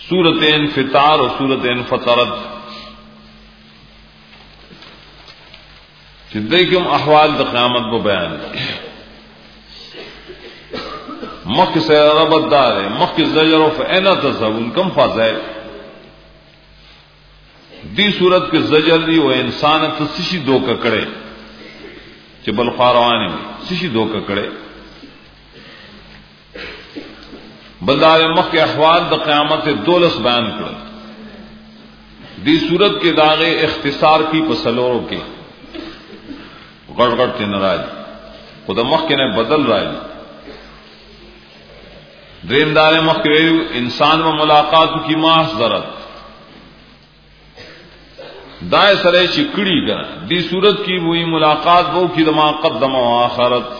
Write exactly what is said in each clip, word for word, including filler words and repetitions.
सूरत इंफितार और सूरत इंफतरत जिद्दीकम अहवाल द क़यामत को बयान मख से रबदार है मख ज़जर फ़अना तज़हबून कम फ़ज़ाइल दी सूरत के ज़जर दी वो इंसान तो सिशी दो ककड़े चिबल ख़ारवाने में सिशी दो ककड़े बदार मख के अहवाल द क़यामत दोलस बयान कर दी सूरत के दागे इख्तिसार की पसलोरों के गड़गड़ के नाराज खुद मख के ने बदल राज द्रेमदार मख के इंसान में मुलाकात की माह जरत दाए सरे चिकड़ी का दी सूरत की वही मुलाकात वो की दमा कदम आखरत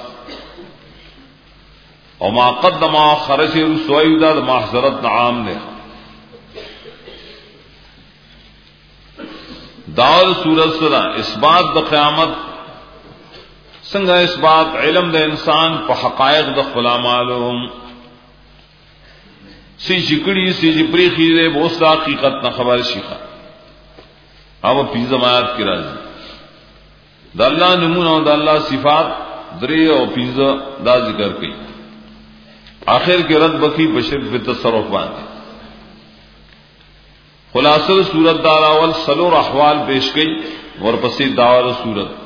और मा कदम आखर से रसोईदा माहजरत नाम ने दाल सूरत सदा इस बात द क़यामत संगा इस बात इल्म द इंसान प हकायक द खुला मालूम सी चिकड़ी सी जिपरी खीरे बोसा हकीकत न खबर शिखा अब पी जमात की राजी द अल्लाह नमूना और द अल्लाह सिफात दरे और पीजा दा जिक्र की आखिर के रद बकी बशर बितसरफ बांधे खुलासर सूरत दारावल सलोर अहवाल पेश गई और पसी दावर सूरत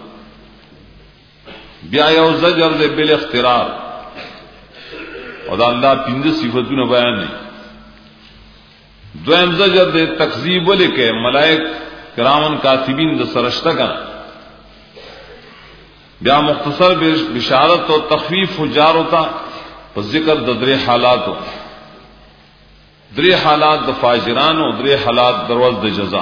ब्याह ज़जर दे बिल इख्तिरार और अल्लाह पिंज सिफतुन बयान नहीं द्वैम ज़जर दे तकजीब लिखे मलाइक किरामन कातिबीन द सरश्ता का ब्याह मुख्तसर बिशारत और तखफीफ जार होता तो जिक्र दरे हालात हो दरे हालात द फाजिरान हो दरे हालात दरवज द जजा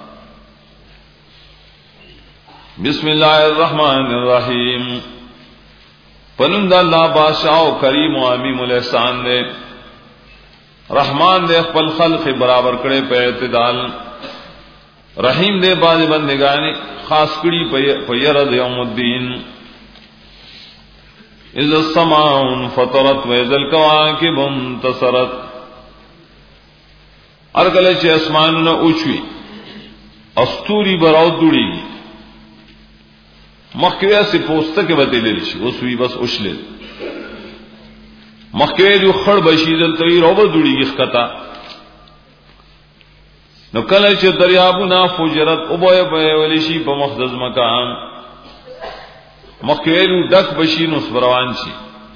बिस्मिल्लाहिर्रहमानिर्रहीम पनुम द अल्लाह बादशाह करीम व अमीमुल एहसान ने रहमान दे खपल खल्क बराबर करे पे इत्दाल रहीम दे बाज बंदगानी खास कड़ी पयरद यौमुद्दीन इज़ अस्समाउन फतरत व इज़ल कवाकिब इंतसरत अरगले चे आसमान न उछवी अस्तूरी बराव दुड़ी मखवे से पोस्त के बतेले उसवी बस उछले मखवे जो खड़ बशीदल तरी रोब दुड़ी इखता न कल चे दरियाबु ना फुजरत उबय बयवलिशी बमखदज मकान मखवेलू डक बशीन उस बरवान सी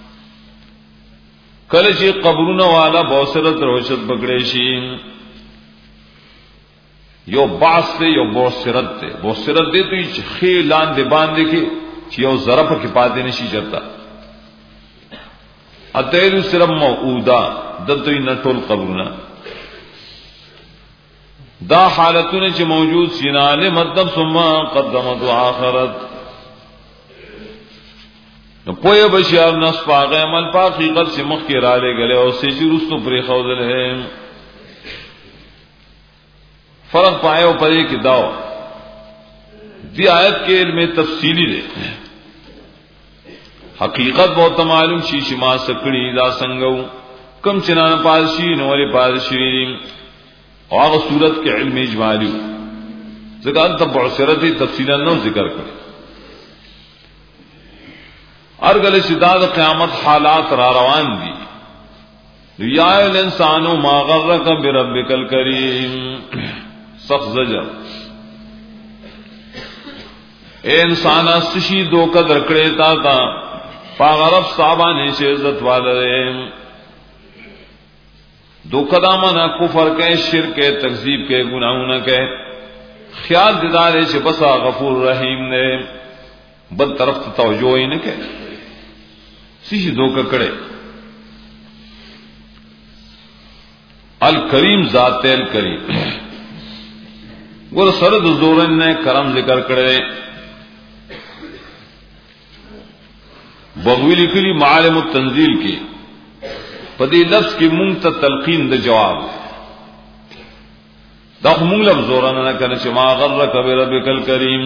कल चे कब्रुन वाला बौसरत रोशत बगड़ेशी यो बास से यो बौसरत थे बौसरत दे तो ये खेलान दे बांधे के यो जरफ के पाते नहीं चलता अतैलु सिरम मऊदा दत्तो नटोल कब्रुना दा हालतों ने च मौजूद सिनाले मतलब सुम्मा कदमत आखरत तो पोए बशियार नस पागे अमल पा हकीकत से मुख के राले गले और से रुस्तु परे खौदल है फर्क पाए और परे की दाव दी आयत के में तफसीली दे हकीकत बहुत मालूम शीश मा सकड़ी दा संगऊ कम चिनान पादशी नोरे पादशी और सूरत के इल्म इजमाली जिक्र तब बसरत तफसीला न जिक्र करे अरगल शिदाद क़यामत हालात रारवान दी या इंसानो मा गर्रक बिरब्बिकल करीम सख्त ज़जर ए इंसाना सिशी दो कद रकड़े था पागरब साबाने से इज्जत वाले दो कदामा ना कुफर के शिर के तकजीब के गुनाहों न के ख्याल दिदारे से बसा गफूर रहीम ने बद तरफ तवज्जो ही न के सिशी दो ककड़े अल करीम जात अल करीम गुर सरद जोरन ने करम जिक्र करे बगवी लिखली मालम तंजील की पदी लफ्ज की मुंग तलकीन द जवाब दख मुंग लफ्ज जोरन न करे चमा गर्र कबे रब्बिकल करीम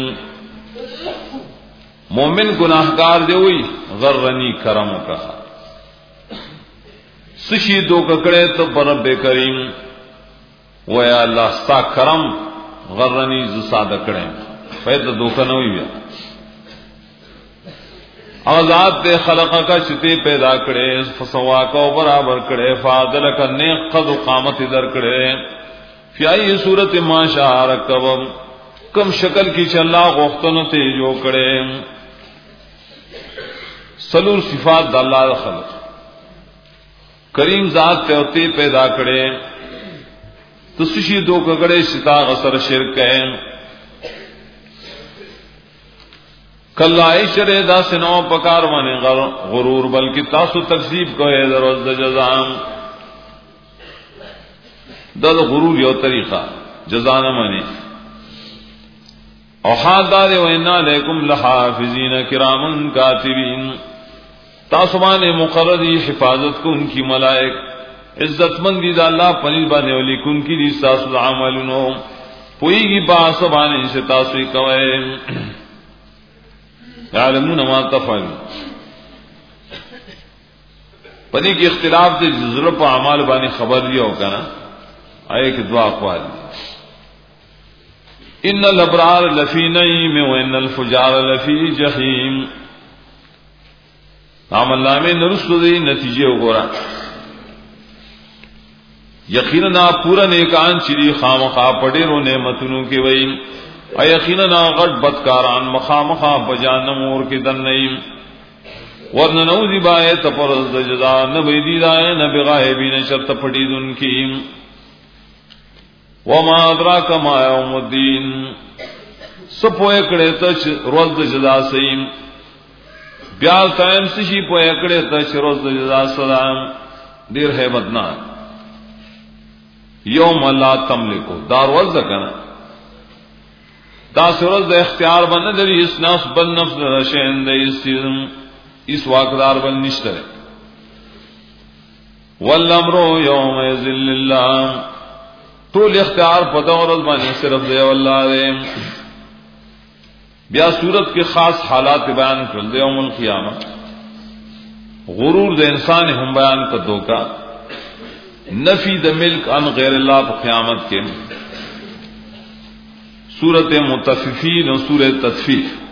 मोमिन गुनाहगार दे हुई गर्रनी करम कहा सिशी दो ककड़े तो बरब करीम و یا الله ستا کرم غرنی ز ساده کړم پیدا دوکه نه وی آزاد دے خلق کا چتے پیدا کرے فسوا کو برابر کرے فاضل کا نیک قد و قامت در کرے فی ای صورت ما شاء رکب کم شکل کی چلا غختن تے جو کرے سلور صفات د اللہ خلق کریم ذات تے ہوتے پیدا کرے تسشی دو کگڑے شتا غسر شرک ہے کلا ایشرے دا سنو پکار مانے غرور بلکہ تاسو تکذیب کو ہے دروز دا جزام دا, دا غرور یو طریقہ جزانا مانے اوحاد دارے وَإِنَّا عَلَيْكُمْ لَحَافِظِينَ كِرَامًا كَاتِبِينَ تاسو مانے مقرری حفاظت کو ان کی ملائک عزت مندی دا اللہ پنیل بانے ولی کن کی دی ساسو عملنو پوئی گی باس بانے سے تاسوی کوئے یعلمون ما تفعلون پدې کې اختلاف دې ضرورت په اعمال باندې خبر دی او کنه آئے کہ دعا اقوال ان الابرار لفی نعیم وان الفجار لفی جحیم عمل نامے نرسو دی نتیجے وګورا یقینا پورا نیکان چری خامخا پډې رو نعمتونو کې وای او یقینا غټ بدکاران مخامخا بجانم اور کے دن نیم ورنہ نوزی بائے تپرز جزا نبی دیدائے نبی غائبین شرط پڑید ان کی وما ادراک ما یوم الدین سپو اکڑے تچ روز جزا سیم بیال تائم سشی پو اکڑے تچ روز جزا سلام دیر ہے بدنا یوم لا تملکو دار وز کنا دا سورج دا اختیار بن دری اس نفس بل نفس رشین دا اس اس واقدار بل نشتر والامرو یوم ذل اللہ طول اختیار پتہ اور بانی صرف دے واللہ دے بیا صورت کے خاص حالات بیان کر دے یوم القیامہ غرور دے انسان ہم بیان کر دو کا نفی دا ملک ان غیر اللہ پر قیامت کے سورت متففین اور سورت تطفیف